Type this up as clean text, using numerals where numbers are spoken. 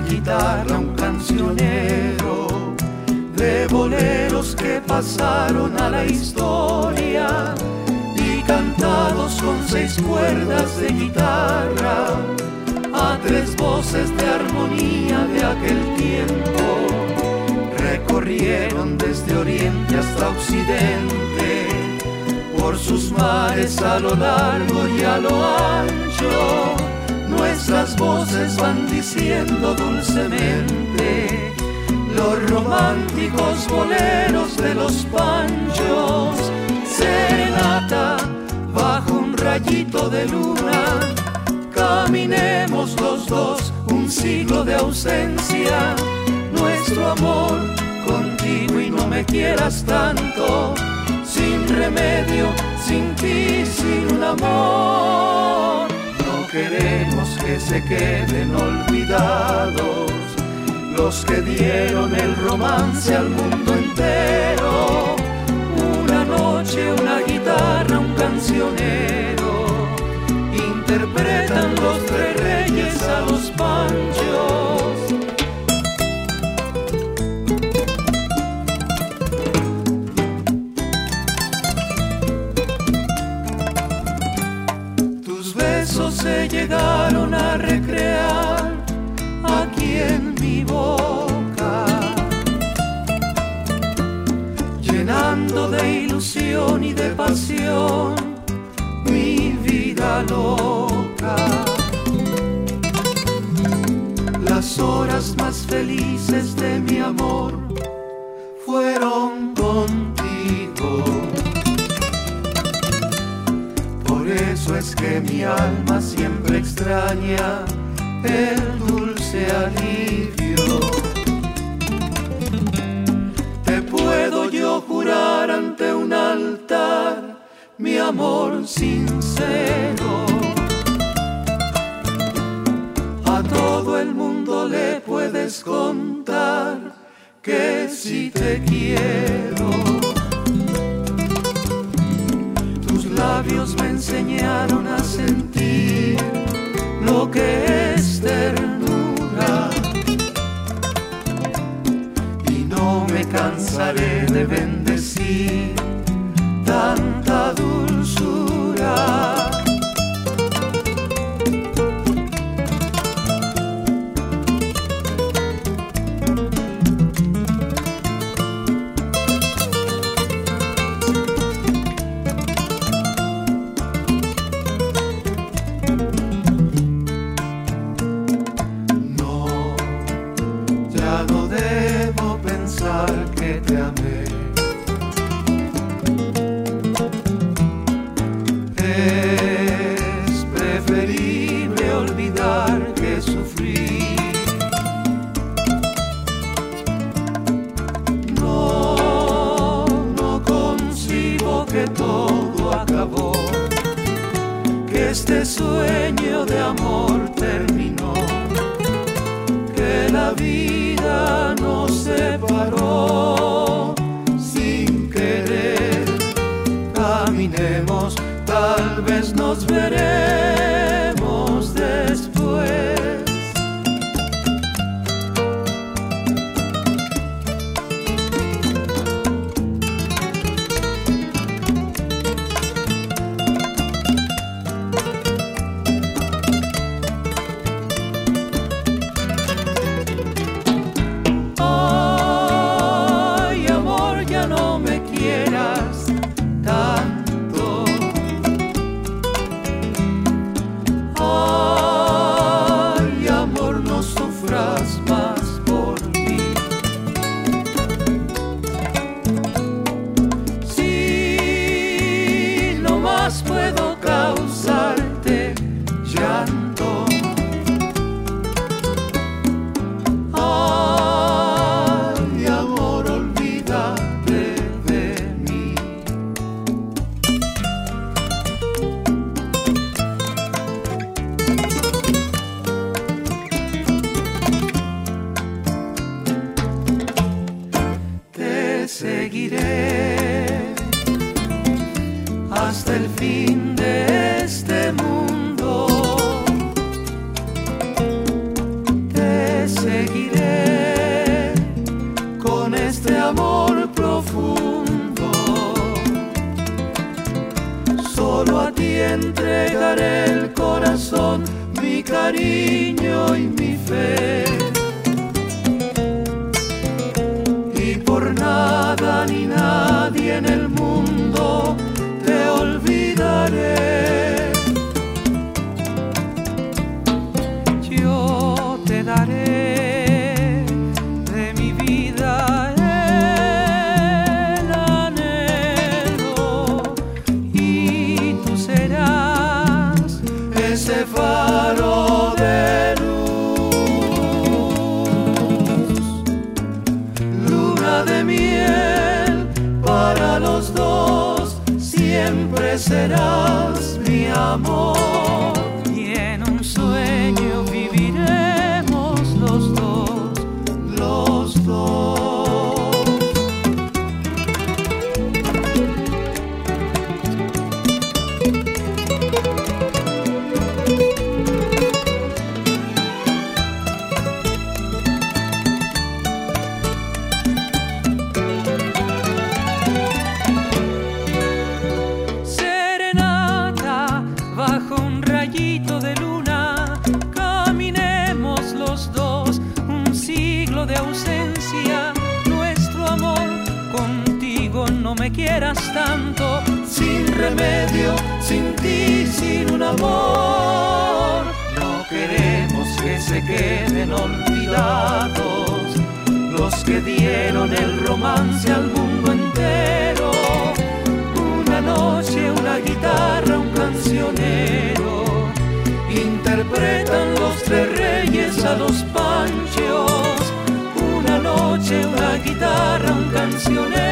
guitarra un cancionero de boleros que pasaron a la historia y cantados con 6 cuerdas de guitarra a 3 voces de armonía de aquel tiempo. Recorrieron desde oriente hasta occidente, por sus mares a lo largo y a lo ancho. Nuestras voces van diciendo dulcemente los románticos boleros de los panchos. Serenata bajo un rayito de luna, caminemos los dos un siglo de ausencia. Nuestro amor contigo y no me quieras tanto, sin remedio, sin ti, sin un amor. No queremos que se queden olvidados los que dieron el romance al mundo entero. Una noche, una guitarra, un cancionero, interpretan los 3 reyes a los panchos. Tus besos se llegaron a recrear aquí en mi boca, llenando de ilusión y de pasión mi vida loca. Las horas más felices de mi amor fueron contigo. Por eso es que mi alma siempre extraña el dulce alivio. Te puedo yo jurar ante un altar mi amor sincero. A todo el mundo le puedes contar que si te quiero. Tus labios me enseñaron a sentir lo que es ternura, y no me cansaré de bendecir tanta dulzura. Que te amé, es preferible olvidar que sufrir. No concibo que todo acabó, que este sueño de amor terminó, que la vida nos separó sin querer. Caminemos, tal vez nos veremos después. Puedo causarte llanto. Ay, amor, olvídate de mí. Te seguiré hasta el fin de este mundo. Te seguiré Solo a ti entregaré el corazón, mi cariño y mi fe. Y por nada ni nadie en el mundo te olvidaré. Yo te daré de mi vida el anhelo y tú serás ese faro de luz, luna de miel para los dos, siempre serás mi amor. Y en un sueño viviremos los dos, los dos. Bajo un rayito de luna, caminemos los dos, un siglo de ausencia, nuestro amor. Contigo no me quieras tanto, sin remedio, sin ti, sin un amor. No queremos que se queden olvidados los que dieron el romance al mundo entero. Una noche, una guitarra, un cancionero, interpretan los tres reyes a los Panchos. Una noche, una guitarra, un cancionero.